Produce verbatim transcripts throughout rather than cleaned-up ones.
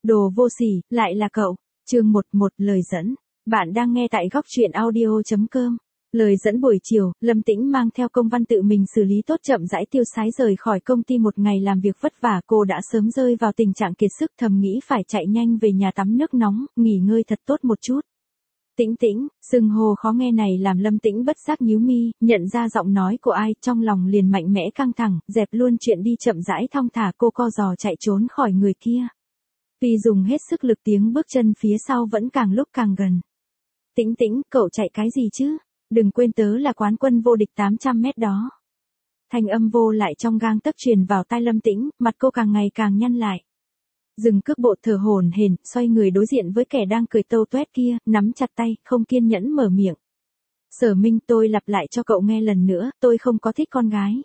Đồ vô sỉ, lại là cậu. Chương một một lời dẫn. Bạn đang nghe tại góc truyện audio chấm com. Lời dẫn buổi chiều, Lâm Tĩnh mang theo công văn tự mình xử lý tốt chậm rãi tiêu sái rời khỏi công ty một ngày làm việc vất vả. Cô đã sớm rơi vào tình trạng kiệt sức, thầm nghĩ phải chạy nhanh về nhà tắm nước nóng, nghỉ ngơi thật tốt một chút. Tĩnh Tĩnh, xưng hô khó nghe này làm Lâm Tĩnh bất giác nhíu mi, nhận ra giọng nói của ai, trong lòng liền mạnh mẽ căng thẳng, dẹp luôn chuyện đi chậm rãi thong thả, cô co giò chạy trốn khỏi người kia. Tuy dùng hết sức lực tiếng bước chân phía sau vẫn càng lúc càng gần. Tĩnh Tĩnh, cậu chạy cái gì chứ? Đừng quên tớ là quán quân vô địch tám trăm mét đó. Thanh âm vô lại trong gang tấc truyền vào tai Lâm Tĩnh, mặt cô càng ngày càng nhăn lại. Dừng cước bộ thở hổn hển, xoay người đối diện với kẻ đang cười tâu toét kia, nắm chặt tay, không kiên nhẫn mở miệng. Sở Minh, tôi lặp lại cho cậu nghe lần nữa, tôi không có thích con gái.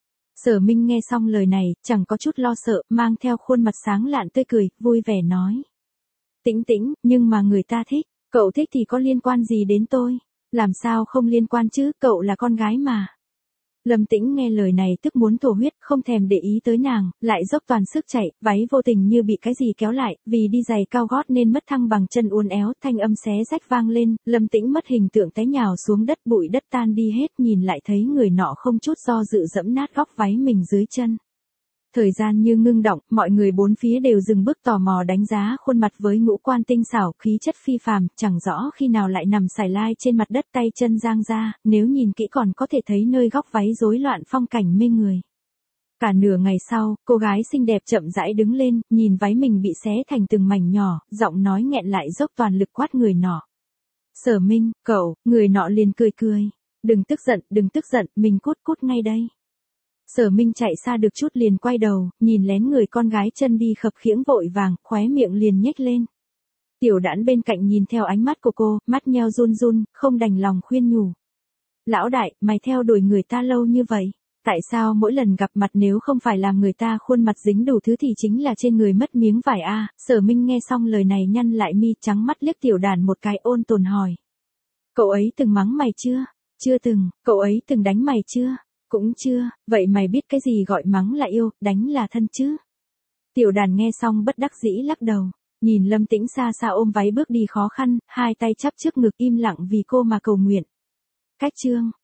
Sở Minh nghe xong lời này, chẳng có chút lo sợ, mang theo khuôn mặt sáng lạn tươi cười, vui vẻ nói. Tĩnh Tĩnh, nhưng mà người ta thích, cậu thích thì có liên quan gì đến tôi? Làm sao không liên quan chứ, cậu là con gái mà. Lâm Tĩnh nghe lời này tức muốn thổ huyết, không thèm để ý tới nàng, lại dốc toàn sức chạy, váy vô tình như bị cái gì kéo lại, vì đi giày cao gót nên mất thăng bằng, chân uốn éo, thanh âm xé rách vang lên, Lâm Tĩnh mất hình tượng té nhào xuống đất, bụi đất tan đi hết, nhìn lại thấy người nọ không chút do dự dẫm nát góc váy mình dưới chân. Thời gian như ngưng động, mọi người bốn phía đều dừng bước tò mò đánh giá khuôn mặt với ngũ quan tinh xảo, khí chất phi phàm, chẳng rõ khi nào lại nằm sải lai trên mặt đất, tay chân giang ra, nếu nhìn kỹ còn có thể thấy nơi góc váy rối loạn phong cảnh mê người. Cả nửa ngày sau, cô gái xinh đẹp chậm rãi đứng lên, nhìn váy mình bị xé thành từng mảnh nhỏ, giọng nói nghẹn lại dốc toàn lực quát người nọ. Sở Minh, cậu, người nọ liền cười cười. Đừng tức giận, đừng tức giận, mình cút cút ngay đây. Sở Minh chạy xa được chút liền quay đầu, nhìn lén người con gái chân đi khập khiễng vội vàng, khóe miệng liền nhếch lên. Tiểu Đãn bên cạnh nhìn theo ánh mắt của cô, mắt nheo run run, không đành lòng khuyên nhủ. Lão đại, mày theo đuổi người ta lâu như vậy, tại sao mỗi lần gặp mặt nếu không phải làm người ta khuôn mặt dính đủ thứ thì chính là trên người mất miếng vải a? À? Sở Minh nghe xong lời này nhăn lại mi, trắng mắt liếc Tiểu Đàn một cái, ôn tồn hỏi. Cậu ấy từng mắng mày chưa? Chưa từng. Cậu ấy từng đánh mày chưa? Cũng chưa. Vậy mày biết cái gì gọi mắng là yêu, đánh là thân chứ? Tiểu Đàn nghe xong bất đắc dĩ lắc đầu, nhìn Lâm Tĩnh xa xa ôm váy bước đi khó khăn, hai tay chắp trước ngực im lặng vì cô mà cầu nguyện. Cách chương.